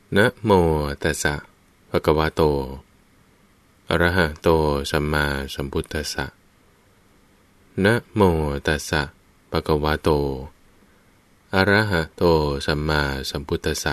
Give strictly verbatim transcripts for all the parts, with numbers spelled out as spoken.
นะโมตัสสะภะคะวะโตอะระหะโตสัมมาสัมพุทธัสสะนะโมตัสสะภะคะวะโตอะระหะโตสัมมาสัมพุทธัสสะ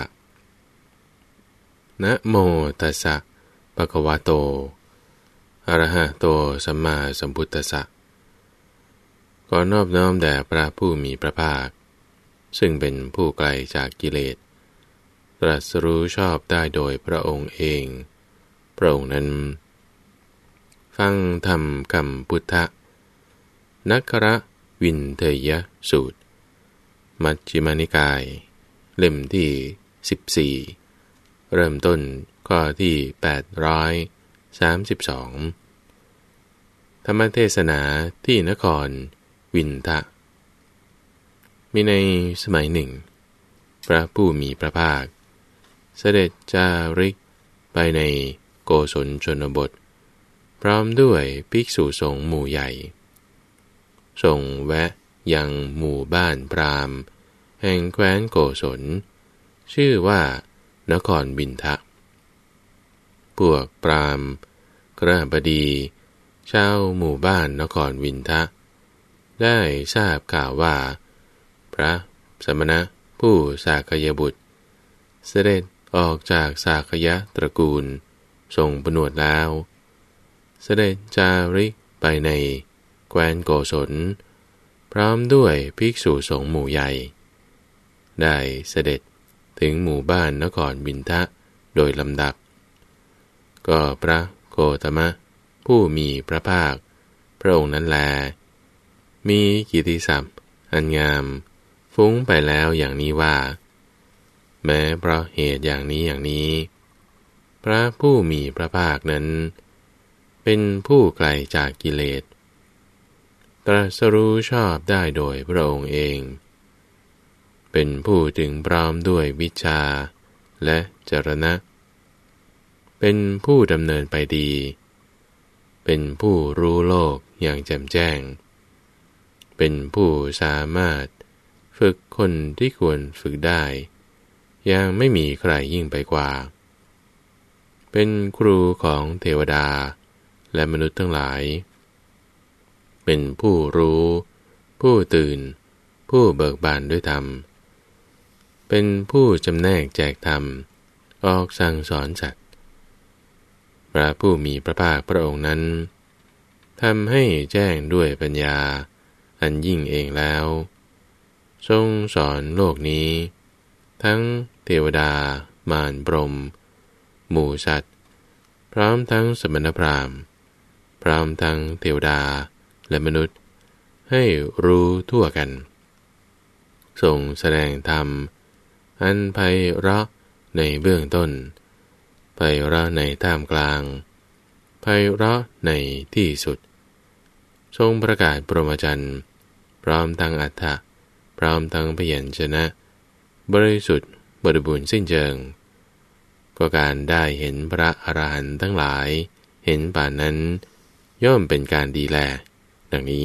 นะโมตัสสะภะคะวะโตอะระหะโตสัมมาสัมพุทธัสสะขอนอบน้อมแด่พระผู้มีพระภาคซึ่งเป็นผู้ไกลจากกิเลสตรัสรู้ชอบได้โดยพระองค์เองพระองค์นั้นฟังธรรมคำพุทธนักขระวินเทยสูตรมัชฌิมานิกายเล่มที่สิบสี่เริ่มต้นข้อที่แปดร้อยสามสิบสองธรรมเทศนาที่นครวินทะมีในสมัยหนึ่งพระผู้มีพระภาคเสด็จจาริกไปในโกศลชนบทพร้อมด้วยภิกษุสงฆ์หมู่ใหญ่ทรงแวะยังหมู่บ้านพราหมณ์แห่งแคว้นโกศลชื่อว่านครวินทะพวกพราหมณ์กระบดีชาวหมู่บ้านนครวินทะได้ทราบข่าวว่าพระสมณะผู้สากยบุตรเสด็จออกจากสากยะตระกูลทรงผนวดแล้วเสด็จจาริกไปในแคว้นโกศลพร้อมด้วยภิกษุสงฆ์หมู่ใหญ่ได้เสด็จถึงหมู่บ้านนครวินทะโดยลำดับก็พระโคตมะผู้มีพระภาคพระองค์นั้นแลมีกิตติศัพท์อันงามฟุ้งไปแล้วอย่างนี้ว่าแม้เพราะเหตุอย่างนี้อย่างนี้พระผู้มีพระภาคนั้นเป็นผู้ไกลจากกิเลสตรัสรู้ชอบได้โดยพระองค์เองเป็นผู้ถึงพร้อมด้วยวิชชาและจรณะเป็นผู้ดำเนินไปดีเป็นผู้รู้โลกอย่างแจ่มแจ้งเป็นผู้สามารถฝึกคนที่ควรฝึกได้ยังไม่มีใครยิ่งไปกว่าเป็นครูของเทวดาและมนุษย์ทั้งหลายเป็นผู้รู้ผู้ตื่นผู้เบิกบานด้วยธรรมเป็นผู้จำแนกแจกธรรมออกสั่งสอนสัตว์พระผู้มีพระภาคพระองค์นั้นทำให้แจ้งด้วยปัญญาอันยิ่งเองแล้วทรงสอนโลกนี้ทั้งเทวดามารพรหมหมู่สัตว์พร้อมทั้งสมณพราหมณ์พร้อมทั้งเทวดาและมนุษย์ให้รู้ทั่วกันทรงแสดงธรรมอันไพเราะในเบื้องต้นไพเราะในท่ามกลางไพเราะในที่สุดทรงประกาศพรหมจรรย์พร้อมทั้งอรรถะพร้อมทั้งพยัญชนะบริสุทธิ์บริบูรณ์สิ้นเชิงก็การได้เห็นพระอรหันต์ทั้งหลายเห็นป่านนั้นย่อมเป็นการดีแลดังนี้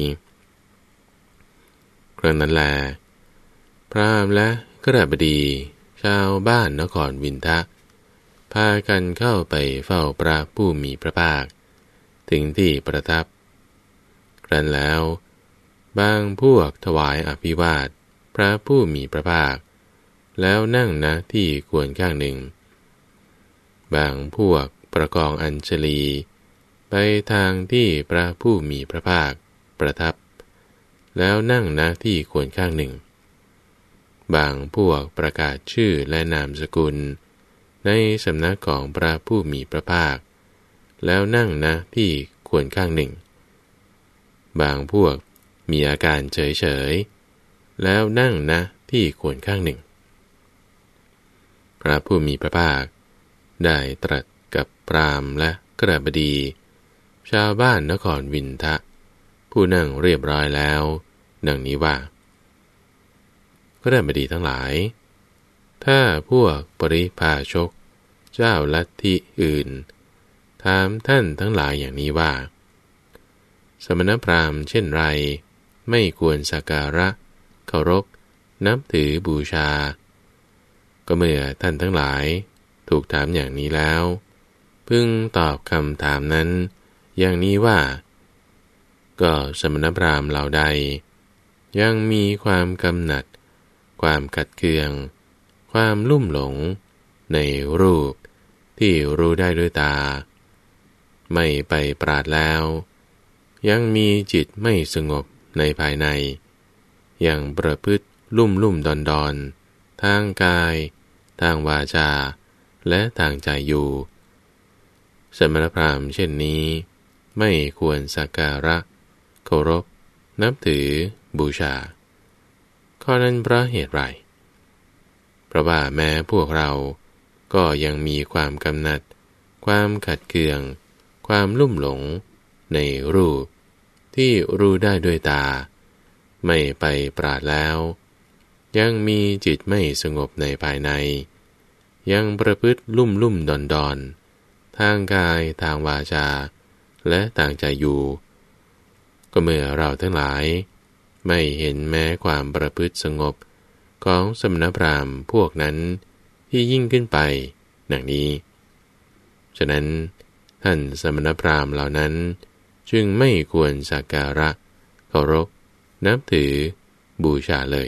ครั้งนั้นแลพราหมณ์และกฤหบดีชาวบ้านนครวินทะพากันเข้าไปเฝ้าพระผู้มีพระภาคถึงที่ประทับครั้นแล้วบางพวกถวายอภิวาทพระผู้มีพระภาคแล้วนั่งณที่ควรข้างหนึ่งบางพวกประกองอัญชลีไปทางที่พระผู้มีพระภาคประทับแล้วนั่งณที่ควรข้างหนึ่งบางพวกประกาศชื่อและนามสกุลในสำนักของพระผู้มีพระภาคแล้วนั่งณที่ควรข้างหนึ่งบางพวกมีอาการเฉยๆแล้วนั่งณที่ควรข้างหนึ่งพระผู้มีพระภาคได้ตรัสกับพราหมณ์และกฤหบดีชาวบ้านนครวินทะผู้นั่งเรียบร้อยแล้วดังนี้ว่ากฤหบดีทั้งหลายถ้าพวกปริพาชกเจ้าลัทธิอื่นถามท่านทั้งหลายอย่างนี้ว่าสมณพราหมณ์เช่นไรไม่ควรสักการะเคารพนับถือบูชาก็เมื่อท่านทั้งหลายถูกถามอย่างนี้แล้วพึงตอบคำถามนั้นอย่างนี้ว่าก็สมณพราหมณ์เหล่าใดยังมีความกำหนัดความขัดเคืองความลุ่มหลงในรูปที่รู้ได้ด้วยตาไม่ไปปราดแล้วยังมีจิตไม่สงบในภายในยังประพฤติลุ่มลุ่มดอนดอนทางกายทางวาจาและทางใจอยู่สมณพราหมณ์เช่นนี้ไม่ควรสักการะเคารพนับถือบูชาข้อนั้นเพราะเหตุไรเพราะว่าแม้พวกเราก็ยังมีความกำหนัดความขัดเคืองความลุ่มหลงในรูปที่รู้ได้ด้วยตาไม่ไปปราดแล้วยังมีจิตไม่สงบในภายในยังประพฤติลุ่มลุ่มดอนดอนทางกายทางวาจาและทางใจอยู่ก็เมื่อเราทั้งหลายไม่เห็นแม้ความประพฤติสงบของสมณพราหมณ์พวกนั้นที่ยิ่งขึ้นไปดังนี้ฉะนั้นท่านสมณพราหมณ์เหล่านั้นจึงไม่ควรสักการะเคารพนับถือบูชาเลย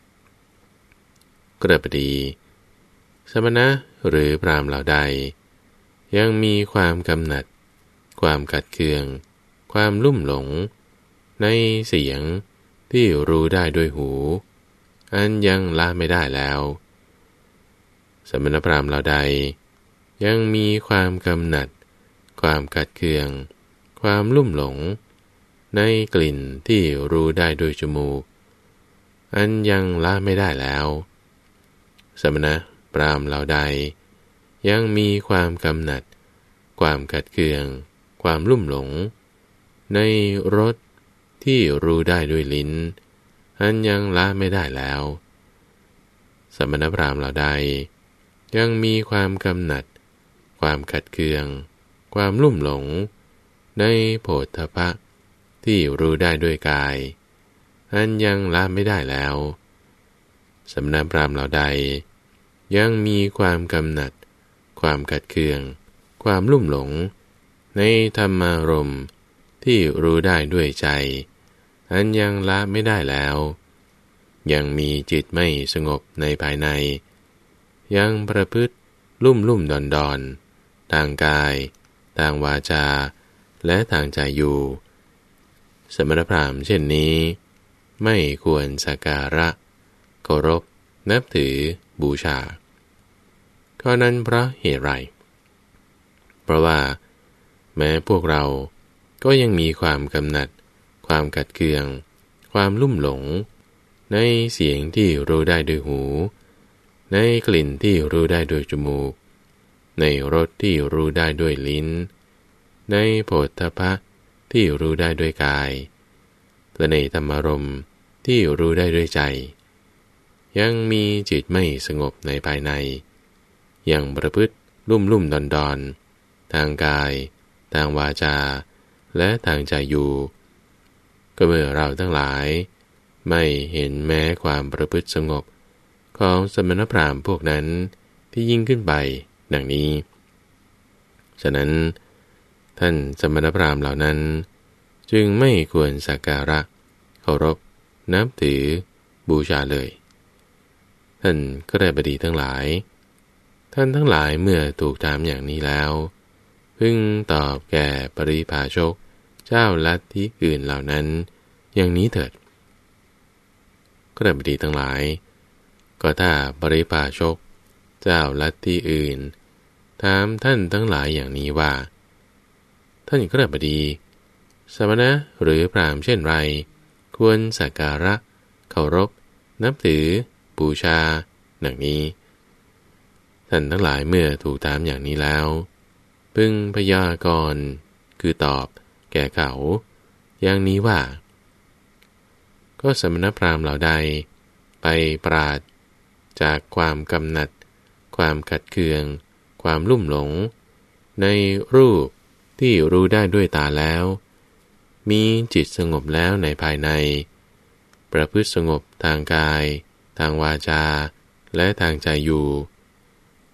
กระปดีสมณะหรือพราหมณ์เหล่าใดยังมีความกำหนัดความขัดเคืองความลุ่มหลงในเสียงที่รู้ได้ด้วยหูอันยังละไม่ได้แล้วสมณพราหมณ์เหล่าใดยังมีความกำหนัดความขัดเคืองความลุ่มหลงในกลิ่นที่รู้ได้ด้วยจมูกอันยังละไม่ได้แล้วสมณพราหมณ์เหล่าใดยังมีความกำหนัดความขัดเคืองความลุ่มหลงในรสที่รู้ได้ด้วยลิ้นอันยังละไม่ได้แล้วสมณพราหมณ์เหล่าใดยังมีความกำหนัดความขัดเคืองความลุ่มหลงในโผฏฐัพพะที่รู้ได้ด้วยกายอันยังละไม่ได้แล้วสมณพราหมณ์เหล่าใดยังมีความกำหนัดความขัดเคืองความลุ่มหลงในธรรมารมณ์ที่รู้ได้ด้วยใจอันยังละไม่ได้แล้วยังมีจิตไม่สงบในภายในยังประพฤติลุ่มลุ่มดอนดอนทางกายทางวาจาและทางใจอยู่สมณพราหมณ์เช่นนี้ไม่ควรสักการะเคารพนับถือบูชาข้อนั้นเพราะเหตุไรเพราะว่าแม้พวกเราก็ยังมีความกำหนัดความขัดเคืองความลุ่มหลงในเสียงที่รู้ได้ด้วยหูในกลิ่นที่รู้ได้ด้วยจมูกในรสที่รู้ได้ด้วยลิ้นในโผฏฐัพพะที่รู้ได้ด้วยกายและในธรรมารมณ์ที่รู้ได้ด้วยใจยังมีจิตไม่สงบในภายในยังประพฤติลุ่มลุ่มดอนดอนทางกายทางวาจาและทางใจอยู่ก็เมื่อเราทั้งหลายไม่เห็นแม้ความประพฤติสงบของสมณพราหมณ์พวกนั้นที่ยิ่งขึ้นไปดังนี้ฉะนั้นท่านสมณพราหมณ์เหล่านั้นจึงไม่ควรสักการะเคารพนับถือบูชาเลยท่านก็ได้บดีทั้งหลายท่านทั้งหลายเมื่อถูกถามอย่างนี้แล้วพึงตอบแก่ปริภาชกเจ้าลัทธิอื่นเหล่านั้นอย่างนี้เถิดก็ได้บดีทั้งหลายก็ถ้าปริภาชกเจ้าลัทธิอื่นถามท่านทั้งหลายอย่างนี้ว่าท่านก็ได้บดีสมณะหรือพราหมณ์เช่นไรควรสักการะเคารพนับถือบูชาดังนี้ท่านทั้งหลายเมื่อถูกถามอย่างนี้แล้วพึงพยากรณ์คือตอบแก่เขาอย่างนี้ว่าก็สมณพราหมณ์เหล่าใดไปปราศจากความกำหนัดความขัดเคืองความลุ่มหลงในรูปที่รู้ได้ด้วยตาแล้วมีจิตสงบแล้วในภายในประพฤติสงบทางกายทางวาจาและทางใจอยู่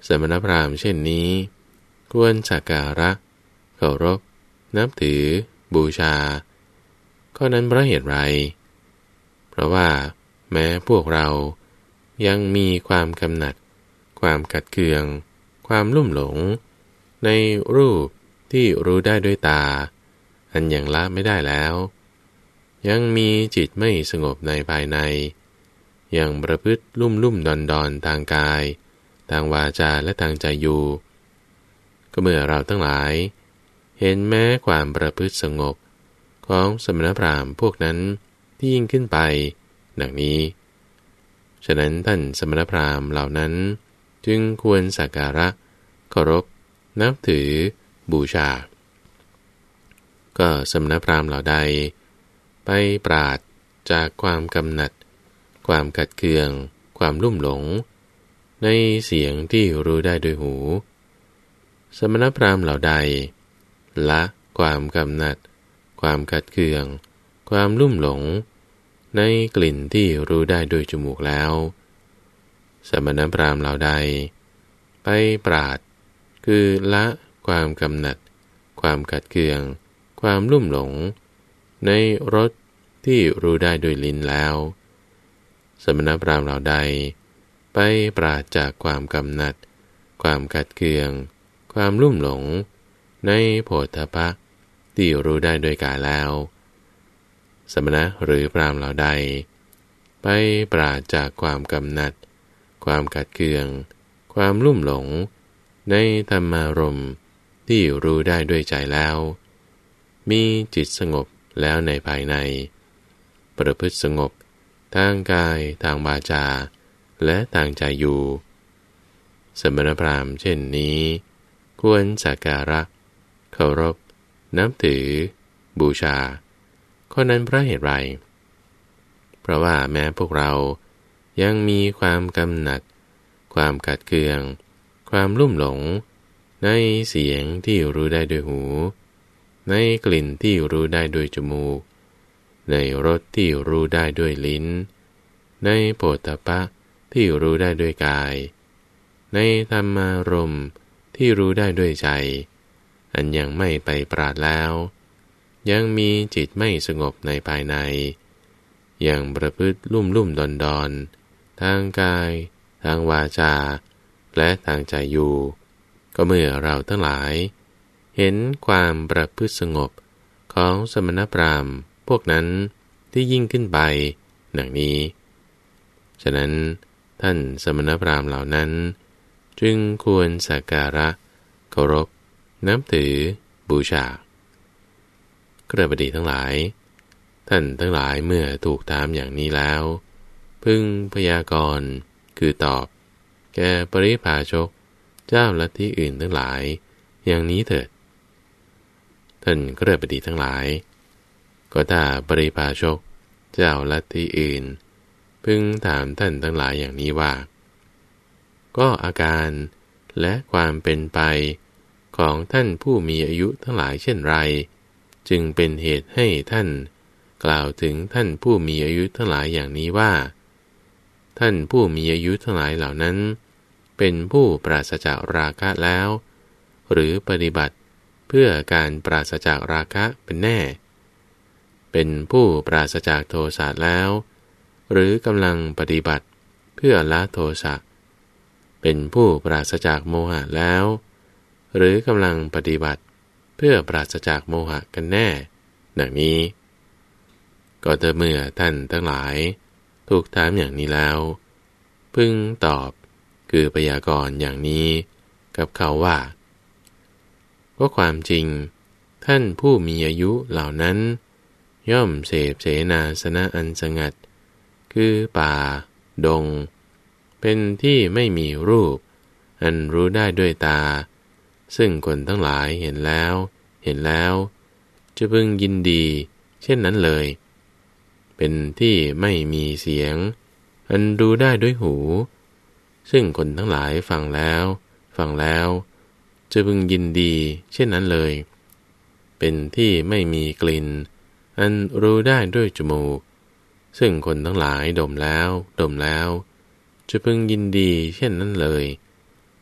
สมณพราหมณ์เช่นนี้ควรสักการะเคารพนับถือบูชาข้อนั้นเพราะเหตุไรเพราะว่าแม้พวกเรายังมีความกำหนัดความกัดเคืองความลุ่มหลงในรูปที่รู้ได้ด้วยตาอันยังละไม่ได้แล้วยังมีจิตไม่สงบในภายในยังประพฤติลุ่มลุ่มดอนดอนทางกายทางวาจาและทางใจอยู่ก็เมื่อเราทั้งหลายเห็นแม้ความประพฤติสงบของสมณพราหมณ์พวกนั้นที่ยิ่งขึ้นไปดังนี้ฉะนั้นท่านสมณพราหมณ์เหล่านั้นจึงควรสักการะเคารพนับถือบูชาก็สมณพราหมณ์เหล่าใดไปปราศจากความกำหนัดความกัดเคืองความลุ่มหลงในเสียงที่รู้ได้โดยหูสมณพราหมณ์เหล่าใดละความกำหนัดความกัดเคืองความลุ่มหลงในกลิ่นที่รู้ได้โดยจมูกแล้วสมณพราหมณ์เหล่าใดไปปราศคือละความกำหนัดความกัดเคืองความลุ่มหลงในรสที่รู้ได้โดยลิ้นแล้วสมณพราหมณ์เหล่าใดไปปราศจากความกำหนัดความกัดเคืองความลุ่มหลงในโผฏฐัพพะที่รู้ได้โดยกายแล้วสมณะหรือพราหมณ์เหล่าใดไปปราศจากความกำหนัดความกัดเคืองความลุ่มหลงในธรรมารมณ์ที่รู้ได้ด้วยใจแล้วมีจิตสงบแล้วในภายในประพฤติสงบทางกายทางวาจาและทางใจอยู่สมณพราหมณ์เช่นนี้ควรสักการะเคารพนับถือบูชาข้อนั้นเพราะเหตุไรเพราะว่าแม้พวกเรายังมีความกำหนัดความกัดเคืองความลุ่มหลงในเสียงที่รู้ได้ด้วยหูในกลิ่นที่รู้ได้ด้วยจมูกในรสที่รู้ได้ด้วยลิ้นในโผฏฐัพพะที่รู้ได้ด้วยกายในธรรมารมณ์ที่รู้ได้ด้วยใจอันยังไม่ไปปราศแล้วยังมีจิตไม่สงบในภายในยังประพฤติลุ่มลุ่มดอนดอนทางกายทางวาจาและทางใจอยู่ก็เมื่อเราทั้งหลายเห็นความประพฤติสงบของสมณพราหมณ์พวกนั้นที่ยิ่งขึ้นไปดังนี้ฉะนั้นท่านสมณพราหมณ์เหล่านั้นจึงควรสักการะเคารพนับถือบูชาเครือพดีทั้งหลายท่านทั้งหลายเมื่อถูกถามอย่างนี้แล้วพึงพยากรณ์คือตอบแก่ปริพาชกเจ้าลัทธิอื่นทั้งหลายอย่างนี้เถิดท่านเครือพดีทั้งหลายก็ถ้าปริพาชกเจ้าลัทธิอื่นพึงถามท่านทั้งหลายอย่างนี้ว่าก็อาการและความเป็นไปของท่านผู้มีอายุทั้งหลายเช่นไรจึงเป็นเหตุให้ท่านกล่าวถึงท่านผู้มีอายุทั้งหลายอย่างนี้ว่าท่านผู้มีอายุทั้งหลายเหล่านั้นเป็นผู้ปราศจากราคะแล้วหรือปฏิบัติเพื่อการปราศจากราคะเป็นแน่เป็นผู้ปราศจากโทสะแล้วหรือกำลังปฏิบัติเพื่อละโทสะเป็นผู้ปราศจากโมหะแล้วหรือกำลังปฏิบัติเพื่อปราศจากโมหะกันแน่ดังนี้ก็แต่เมื่อท่านทั้งหลายถูกถามอย่างนี้แล้วพึงตอบคือพยากรณ์อย่างนี้กับเขาว่าก็ความจริงท่านผู้มีอายุเหล่านั้นย่อมเสพเสนาสนะอันสงัดคือป่าดงเป็นที่ไม่มีรูปอันรู้ได้ด้วยตาซึ่งคนทั้งหลายเห็นแล้วเห็นแล้วจะพึงยินดีเช่นนั้นเลยเป็นที่ไม่มีเสียงอันรู้ได้ด้วยหูซึ่งคนทั้งหลายฟังแล้วฟังแล้วจะพึงยินดีเช่นนั้นเลยเป็นที่ไม่มีกลิ่นอันรู้ได้ด้วยจมูกซึ่งคนทั้งหลายดมแล้วดมแล้วจะพึงยินดีเช่นนั้นเลย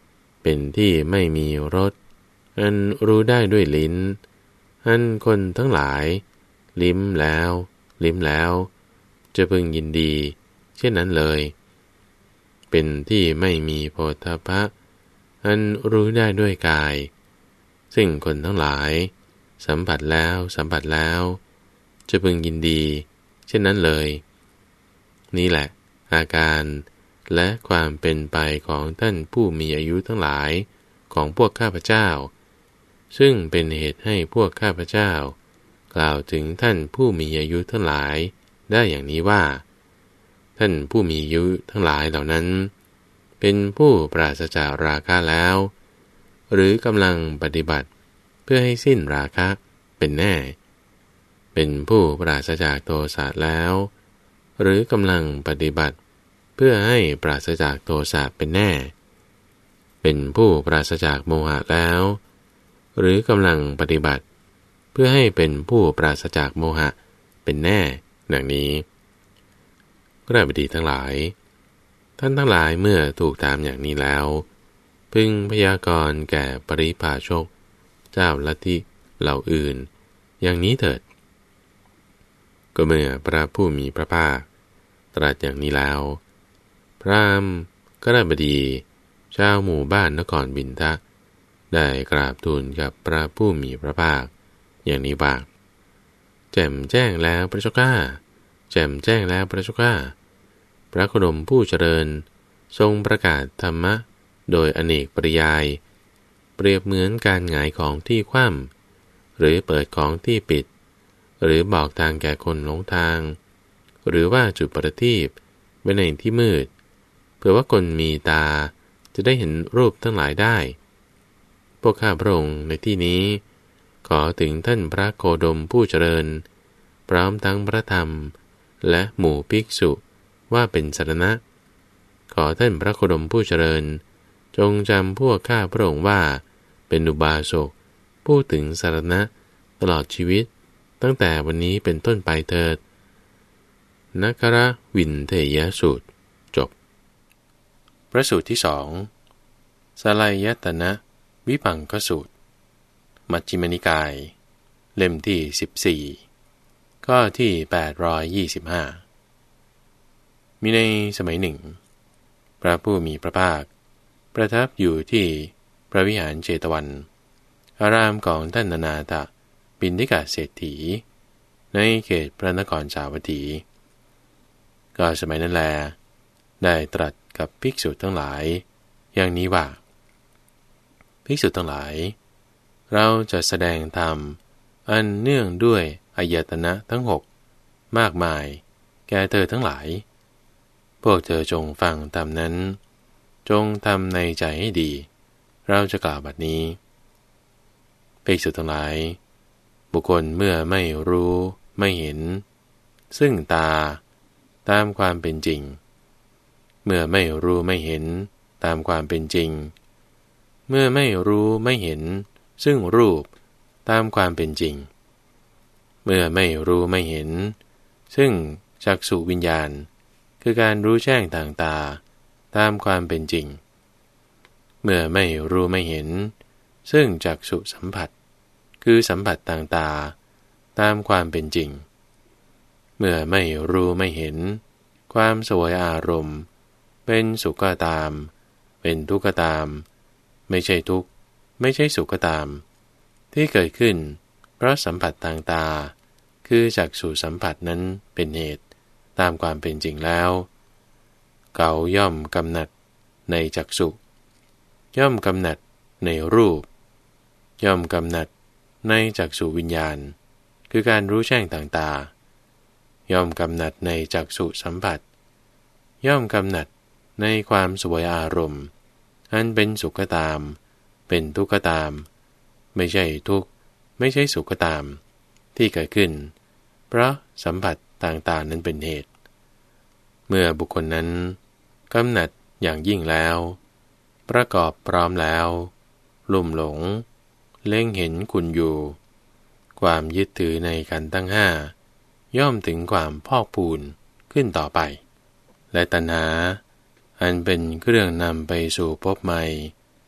เป็นที่ไม่มีรสอันรู้ได้ด้วยลิ้นอันคนทั้งหลายลิ้มแล้วลิ้มแล้วจะพึงยินดีเช่นนั้นเลยเป็นที่ไม่มีโผฏฐัพพะอันรู้ได้ด้วยกายซึ่งคนทั้งหลายสัมผัสแล้วสัมผัสแล้วจะพึงยินดีเช่นนั้นเลยนี่แหละอาการและความเป็นไปของท่านผู้มีอายุทั้งหลายของพวกข้าพเจ้าซึ่งเป็นเหตุให้พวกข้าพเจ้ากล่าวถึงท่านผู้มีอายุทั้งหลายได้อย่างนี้ว่าท่านผู้มีอายุทั้งหลายเหล่านั้นเป็นผู้ปราศจากราคะแล้วหรือกำลังปฏิบัติเพื่อให้สิ้นราคะเป็นแน่เป็นผู้ปราศจากโทสะแล้วหรือกำลังปฏิบัติเพื่อให้ปราศจากโทสะเป็นแน่เป็นผู้ปราศจากโมหะแล้วหรือกำลังปฏิบัติเพื่อให้เป็นผู้ปราศจากโมหะเป็นแน่ดังนี้ก็ได้บดีทั้งหลายท่านทั้งหลายเมื่อถูกถามอย่างนี้แล้วพึงพยากรณ์แก่ปริพาชกเจ้าลัทธิเหล่าอื่นอย่างนี้เถิดก็เมื่อพระผู้มีพระภาคตรัสอย่างนี้แล้วพราหมณ์ก็ได้บดีชาวหมู่บ้านนครบิณฑะได้กราบทูลกับพระผู้มีพระภาคอย่างนี้ว่าแจ่มแจ้งแล้วพระเจ้าข้าแจ่มแจ้งแล้วพระเจ้าข้าพระโคดมผู้เจริญทรงประกาศธรรมะโดยอเนกปริยายเปรียบเหมือนการหงายของที่คว่ำหรือเปิดของที่ปิดหรือบอกทางแก่คนหลงทางหรือว่าจุดประทีปไว้ในที่มืดเพื่อว่าคนมีตาจะได้เห็นรูปทั้งหลายได้พวกข้าพระองค์ในที่นี้ขอถึงท่านพระโคดมผู้เจริญพร้อมทั้งพระธรรมและหมู่ภิกษุว่าเป็นสรณะขอท่านพระโคดมผู้เจริญจงจำพวกข้าพระองค์ว่าเป็นอุบาสกผู้ถึงสรณะตลอดชีวิตตั้งแต่วันนี้เป็นต้นไปเถิดนักรวินเทยสูตรจบพระสูตรที่สองสลายยตนะวิภังคสูตรมัชฌิมนิกายเล่มที่สิบสี่ข้อที่แปดร้อยยี่สิบห้ามีในสมัยหนึ่งพระผู้มีพระภาคประทับอยู่ที่พระวิหารเจตวันอารามของท่านอนาถบิณฑิกเศรษฐีในเขตพระนครสาวัตถีก็สมัยนั้นแลได้ตรัสกับภิกษุทั้งหลายอย่างนี้ว่าภิกษุทั้งหลายเราจะแสดงธรรมอันเนื่องด้วยอายตนะทั้งหกมากมายแก่เธอทั้งหลายพวกเธอจงฟังธรรมนั้นจงทำในใจให้ดีเราจะกล่าวบัดนี้ภิกษุทั้งหลายบุคคลเมื่อไม่รู้ไม่เห็นซึ่งตาตามความเป็นจริงเมื่อไม่รู้ไม่เห็นตามความเป็นจริงเมื่อไม่รู้ไม่เห็นซึ่งรูปตามความเป็นจริงเมื่อไม่รู้ไม่เห็นซึ่งจักษุวิญญาณคือการรู้แจ้งทางตาตามความเป็นจริงเมื่อไม่รู้ไม่เห็นซึ่งจักษุสัมผัสคือสัมผัสทางตาตามความเป็นจริงเมื่อไม่รู้ไม่เห็นความสวยอารมณ์เป็นสุขก็ตามเป็นทุกข์ก็ตามไม่ใช่ทุกข์ไม่ใช่สุขก็ตามที่เกิดขึ้นเพราะสัมผัสทางตาคือจักษุสัมผัสนั้นเป็นเหตุตามความเป็นจริงแล้วเขาย่อมกำหนัดในจักษุย่อมกำหนัดในรูปย่อมกำหนัดในจักษุวิญญาณคือการรู้แจ้งทางตาย่อมกำหนัดในจักษุสัมผัสย่อมกำหนัดในความสวยอารมณ์อันเป็นสุขก็ตามเป็นทุกข์ก็ตามไม่ใช่ทุกข์ไม่ใช่สุขก็ตามที่เกิดขึ้นเพราะสัมผัสต่างๆนั้นเป็นเหตุเมื่อบุคคลนั้นกำหนัดอย่างยิ่งแล้วประกอบพร้อมแล้วลุ่มหลงเล็งเห็นคุณอยู่ความยึดถือในขันธ์ทั้งห้าย่อมถึงความพอกพูนขึ้นต่อไปและตัณหาอันเป็นเครื่องนำไปสู่ภพใหม่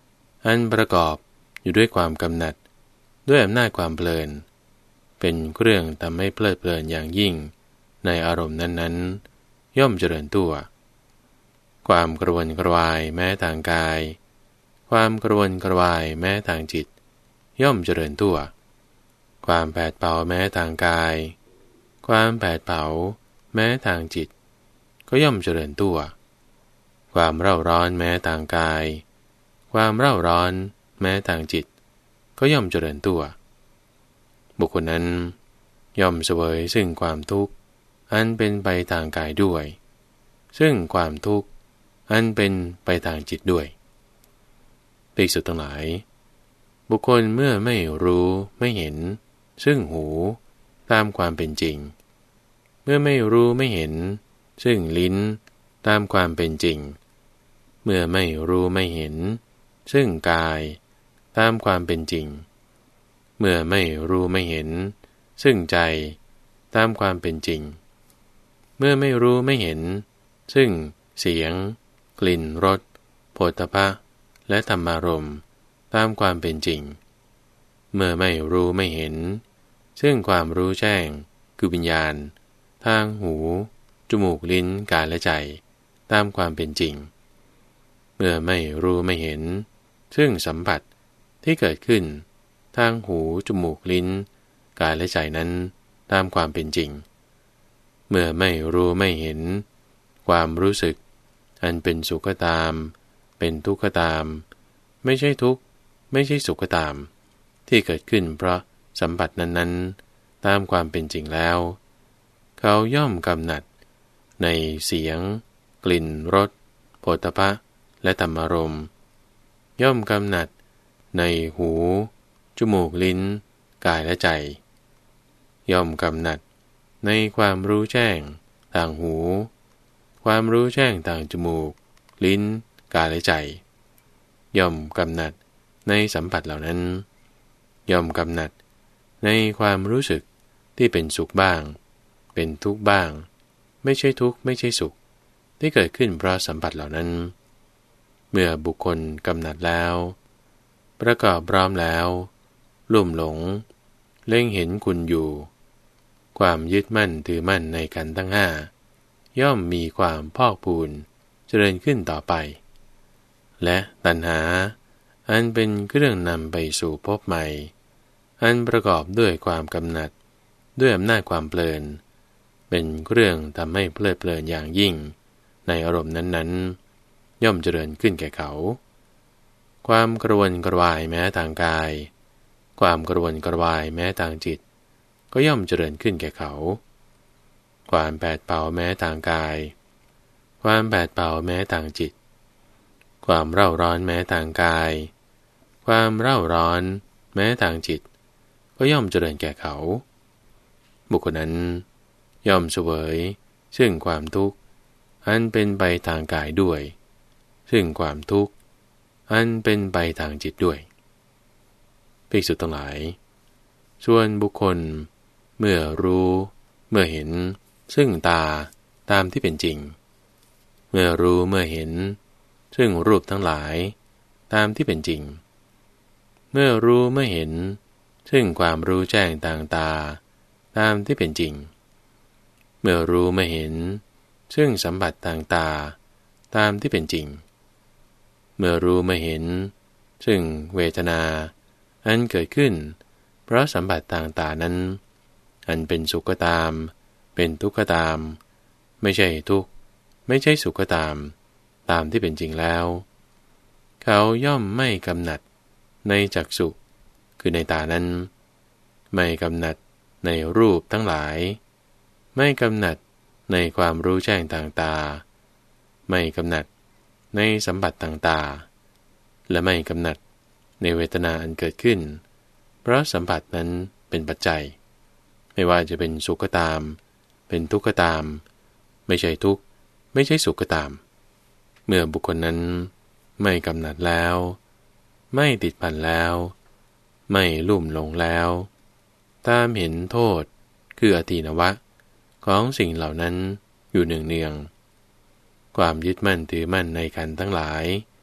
อันประกอบอยู่ด้วยความกำหนัดด้วยอำนาจความเพลินเป็นเครื่องทำให้เพลิดเพลินอย่างยิ่งในอารมณ์นั้นๆย่อมเจริญตัวความกระวนกระวายแม้ทางกายความกระวนกระวายแม้ทางจิตย่อมเจริญตัวความแผดเผาแม้ทางกายความแผดเผาแม้ทางจิตก็ย่อมเจริญตัวความเร่าร้อนแม้ทางกายความเร่าร้อนแม้ทางจิตก็ย่อมเจริญตัวบุคคลนั้นย่อมเสวยซึ่งความทุกข์อันเป็นไปทางกายด้วยซึ่งความทุกข์อันเป็นไปทางจิตด้วยภิกษุทั้งหลายบุคคลเมื่อไม่รู้ไม่เห็นซึ่งหูตามความเป็นจริงเมื่อไม่รู้ไม่เห็นซึ่งลิ้นตามความเป็นจริงเมื่อไม่รู้ไม่เห็นซึ่งกายตามความเป็นจริงเมื่อไม่รู้ไม่เห็นซึ่งใจตามความเป็นจริงเมื่อไม่รู้ไม่เห็นซึ่งเสียงกลิ่นรสโผฏฐัพพะและธรรมารมณ์ตามความเป็นจริงเมื่อไม่รู้ไม่เห็นซึ่งความรู้แจ้งคือวิญญาณทางหูจมูกลิ้นกายและใจตามความเป็นจริงเมื่อไม่รู้ไม่เห็นซึ่งสัมผัสที่เกิดขึ้นทางหูจมูกลิ้นกายและใจนั้นตามความเป็นจริงเมื่อไม่รู้ไม่เห็นความรู้สึกอันเป็นสุขก็ตามเป็นทุกข์ก็ตามไม่ใช่ทุกข์ไม่ใช่สุขก็ตามที่เกิดขึ้นเพราะสัมผัสนั้นๆตามความเป็นจริงแล้วเขาย่อมกำหนัดในเสียงกลิ่นรสโผฏฐัพพะและธรรมารมณ์ย่อมกำหนัดในหูจมูกลิ้นกายและใจย่อมกำหนัดในความรู้แจ้งทางหูความรู้แจ้งทางจมูกลิ้นกายและใจย่อมกำหนัดในสัมผัสเหล่านั้นย่อมกำหนัดในความรู้สึกที่เป็นสุขบ้างเป็นทุกข์บ้างไม่ใช่ทุกข์ไม่ใช่สุขที่เกิดขึ้นเพราะสัมผัสเหล่านั้นเมื่อบุคคลกำหนัดแล้วประกอบพร้อมแล้วลุ่มหลงเล็งเห็นคุณอยู่ความยึดมั่นถือมั่นในขันธ์ทั้งห้าย่อมมีความพอกพูนเจริญขึ้นต่อไปและตัณหาอันเป็นเครื่องนำไปสู่ภพใหม่อันประกอบด้วยความกำหนัดด้วยอำนาจความเพลินเป็นเครื่องทำให้เพลิดเพลินอย่างยิ่งในอารมณ์นั้นๆย่อมเจริญขึ้นแก่เขาความกระวนกระวายแม้ทางกายความกระวนกระวายแม้ทางจิตก็ย่อมเจริญขึ้นแก่เขาความแผดเผาแม้ทางกายความแผดเผาแม้ทางจิตความเร่าร้อนแม้ทางกายความเร่าร้อนแม้ทางจิตก็ย่อมเจริญแก่เขาบุคคลนั้นย่อมเสวยซึ่งความทุกข์อันเป็นไปทางกายด้วยซึ่งความทุกข์อันเป็นไปทางจิตด้วยภิกษุทั้งหลายส่วนบุคคลเมื่อรู้เมื่อเห็นซึ่งตาตามที่เป็นจริงเมื่อรู้เมื่อเห็นซึ่งรูปทั้งหลายตามที่เป็นจริงเมื่อรู้เมื่อเห็นซึ่งความรู้แจ้งต่างตาตามที่เป็นจริงเมื่อรู้เมื่อเห็นซึ่งสัมผัสต่างตาตามที่เป็นจริงเมื่อรู้เมื่อเห็นซึ่งเวทนาอันเกิดขึ้นเพราะสัมผัสต่างตานั้นอันเป็นสุขก็ตามเป็นทุกข์ก็ตามไม่ใช่ทุกข์ไม่ใช่สุขก็ตามตามที่เป็นจริงแล้วเขาย่อมไม่กำหนัดในจักษุคือในตานั้นไม่กำหนัดในรูปทั้งหลายไม่กำหนัดในความรู้แจ้งต่างตาไม่กำหนัดในสัมผัสต่างๆและไม่กำหนัดในเวทนาอันเกิดขึ้นเพราะสัมผัสนั้นเป็นปัจจัยไม่ว่าจะเป็นสุขก็ตามเป็นทุกข์ก็ตามไม่ใช่ทุกข์ไม่ใช่สุขก็ตามเมื่อบุคคลนั้นไม่กำหนัดแล้วไม่ติดพันแล้วไม่ลุ่มหลงแล้วตามเห็นโทษคืออตีนวะของสิ่งเหล่านั้นอยู่เนืองๆความยึดมั่นถือมั่นในขันธ์ทั้งหลาย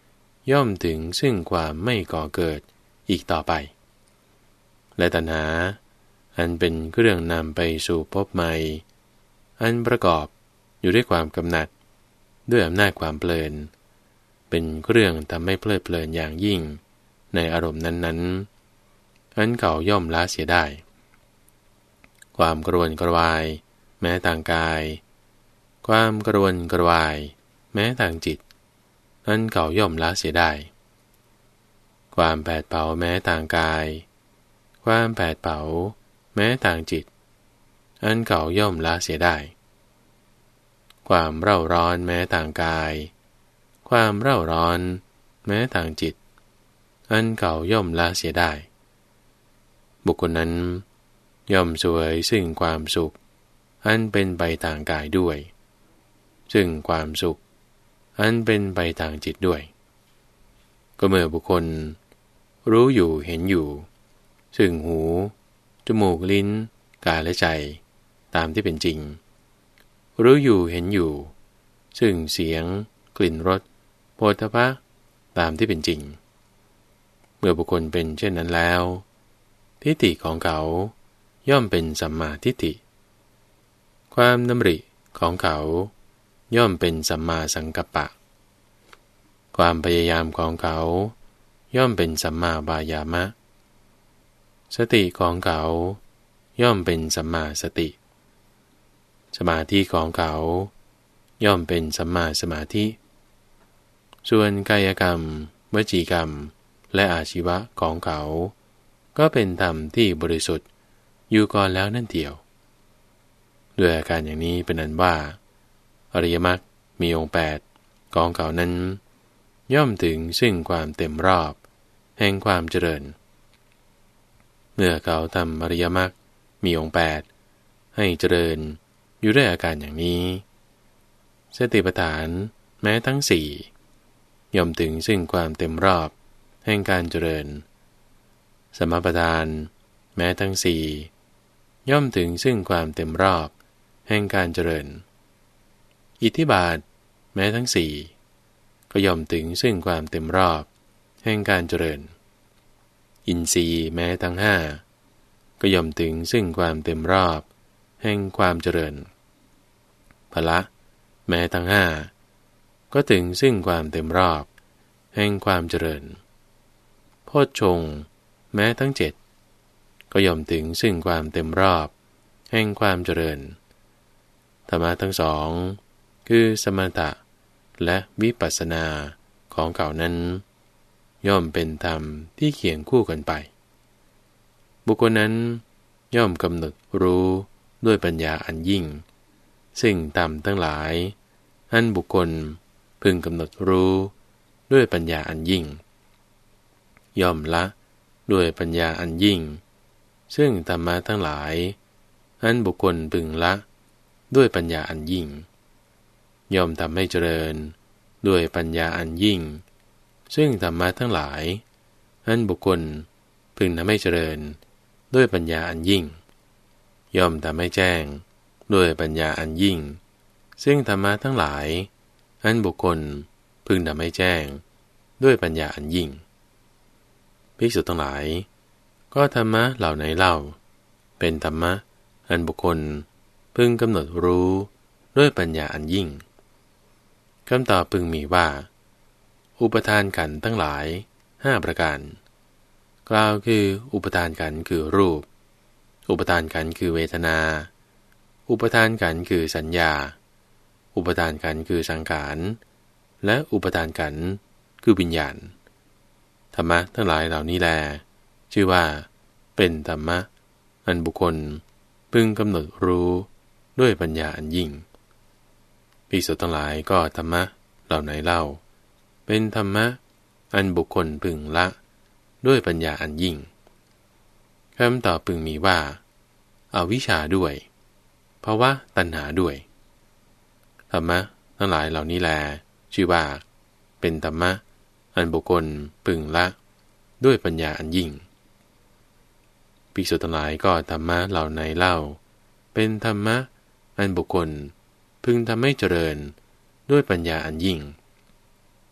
ย่อมถึงซึ่งความไม่ก่อเกิดอีกต่อไปและตัณหาอันเป็นเครื่องนำไปสู่ภพใหม่อันประกอบอยู่ด้วยความกำหนัดด้วยอำนาจความเพลินเป็นเครื่องทำให้เพลิดเพลินอย่างยิ่งในอารมณ์นั้นๆอันเก่าย่อมละเสียได้ความกระวนกระวายแม้ทางกายความกระวนกระวายแม้ทางจิตอันเก่าย่อมละเสียได้ความแผดเผาแม้ทางกายความแผดเผาแม้ทางจิตอันเก่าย่อมละเสียได้ความเร่าร้อนแม้ทางกายความเร่าร้อนแม้ทางจิตอันเก่าย่อมละเสียได้บุคคลนั้นย่อมเสวยซึ่งความสุขอันเป็นไปทางกายด้วยซึ่งความสุขอันเป็นไปทางจิตด้วยก็เมื่อบุคคลรู้อยู่เห็นอยู่ซึ่งหูจมูกลิ้นกายและใจตามที่เป็นจริงรู้อยู่เห็นอยู่ซึ่งเสียงกลิ่นรสโผฏฐัพพะตามที่เป็นจริงเมื่อบุคคลเป็นเช่นนั้นแล้วทิฏฐิของเขาย่อมเป็นสัมมาทิฏฐิความดำริของเขาย่อมเป็นสัมมาสังกัปปะความพยายามของเขาย่อมเป็นสัมมาวายามะสติของเขาย่อมเป็นสัมมาสติสมาธิของเขาย่อมเป็นสัมมาสมาธิส่วนกายกรรมวจีกรรมและอาชีวะของเขาก็เป็นธรรมที่บริสุทธิ์อยู่ก่อนแล้วนั่นเดียวด้วยอาการอย่างนี้เป็นนั้นว่าอริยมรรคมีองค์แปดของเขานั้นย่อมถึงซึ่งความเต็มรอบแห่งความเจริญเมื่อเขาทำอริยมรรคมีองค์แปดให้เจริญอยู่ด้วยอาการอย่างนี้สติปัฏฐานแม้ทั้งสี่ย่อมถึงซึ่งความเต็มรอบแห่งการเจริญสมปัฏฐานแม้ทั้งสี่ย่อมถึงซึ่งความเต็มรอบแห่งการเจริญอิทธิบาทแม้ทั้งสี่ก็ย่อมถึงซึ่งความเต็มรอบแห่งการเจริญอินทรีย์แม้ทั้งห้าก็ย่อมถึงซึ่งความเต็มรอบแห่งความเจริญพละแม้ทั้งห้าก็ถึงซึ่งความเต็มรอบแห่งความเจริญโพชฌงค์แม้ทั้งเจ็ดก็ย่อมถึงซึ่งความเต็มรอบแห่งความเจริญธรรมะทั้งสองคือสมถะและวิปัสสนาของเขานั้นย่อมเป็นธรรมที่เคียงคู่กันไปบุคคลนั้นย่อมกำหนดรู้ด้วยปัญญาอันยิ่งซึ่งธรรมทั้งหลายอันบุคคลพึงกำหนดรู้ด้วยปัญญาอันยิ่งย่อมละด้วยปัญญาอันยิ่งซึ่งธรรมะทั้งหลายอันบุคคลพึงละด้วยปัญญาอันยิ่งย่อมทำให้เจริญด้วยปัญญาอันยิ่งซึ่งธรรมะทั้งหลายอันบุคคลพึงทำให้เจริญด้วยปัญญาอันยิ่งย่อมทำให้แจ้งด้วยปัญญาอันยิ่งซึ่งธรรมะทั้งหลายอันบุคคลพึงทำให้แจ้งด้วยปัญญาอันยิ่งภิกษุทั้งหลายก็ธรรมะเหล่าไหนเล่าเป็นธรรมะอันบุคคลพึงกำหนดรู้ด้วยปัญญาอันยิ่งคำตอบพึงมีว่าอุปทานขันธ์ทั้งหลายห้าประการกล่าวคืออุปทานขันธ์คือรูปอุปทานขันธ์คือเวทนาอุปทานขันธ์คือสัญญาอุปทานขันธ์คือสังขารและอุปทานขันธ์คือวิญญาณธรรมะทั้งหลายเหล่านี้แลชื่อว่าเป็นธรรมะอันบุคคลพึงกำหนดรู้ด้วยปัญญาอันยิ่งภิกษุทั้งหลายก็ธรรมะเหล่าไหนเล่าเป็นธรรมะอันบุคคลพึงละด้วยปัญญาอันยิ่งคำตอบพึงมีว่าอวิชชาด้วยภาวะตัณหาด้วยธรรมะทั้งหลายเหล่านี้แลชื่อว่าเป็นธรรมะอันบุคคลพึงละด้วยปัญญาอันยิ่งภิกษุทั้งหลายก็ธรรมะเหล่าไหนเล่าเป็นธรรมะอันบุคคลพึงทำให้เจริญด้วยปัญญาอันยิ่ง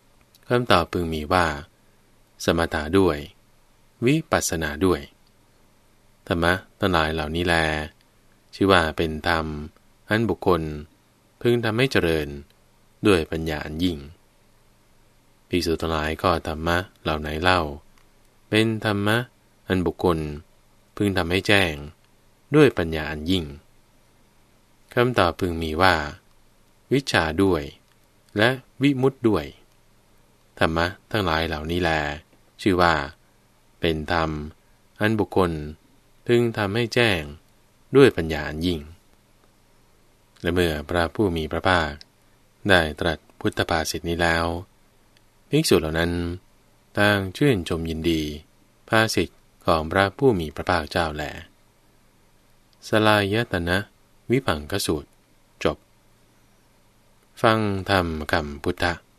คำตอบพึงมีว่าสมถะด้วยวิปัสสนาด้วยธรรมะทั้งหลายเหล่านี้แลชื่อว่าเป็นธรรมอันบุคคลพึงทำให้เจริญด้วยปัญญาอันยิ่งภิกษุทั้งหลายก็ธรรมะเหล่าไหนเล่าเป็นธรรมะอันบุคคลพึงทำให้แจ้งด้วยปัญญาอันยิ่งคำตอบพึงมีว่าวิชชาด้วยและวิมุตติด้วยธรรมะทั้งหลายเหล่านี้แลชื่อว่าเป็นธรรมอันบุคคลพึงทำให้แจ้งด้วยปัญญาอันยิ่งและเมื่อพระผู้มีพระภาคได้ตรัสพุทธภาษิตนี้แล้วภิกษุเหล่านั้นต่างชื่นชมยินดีภาษิตของพระผู้มีพระภาคเจ้าแลสลายตนะวิภังคสูตรจบฟังธรรมคำพุทธ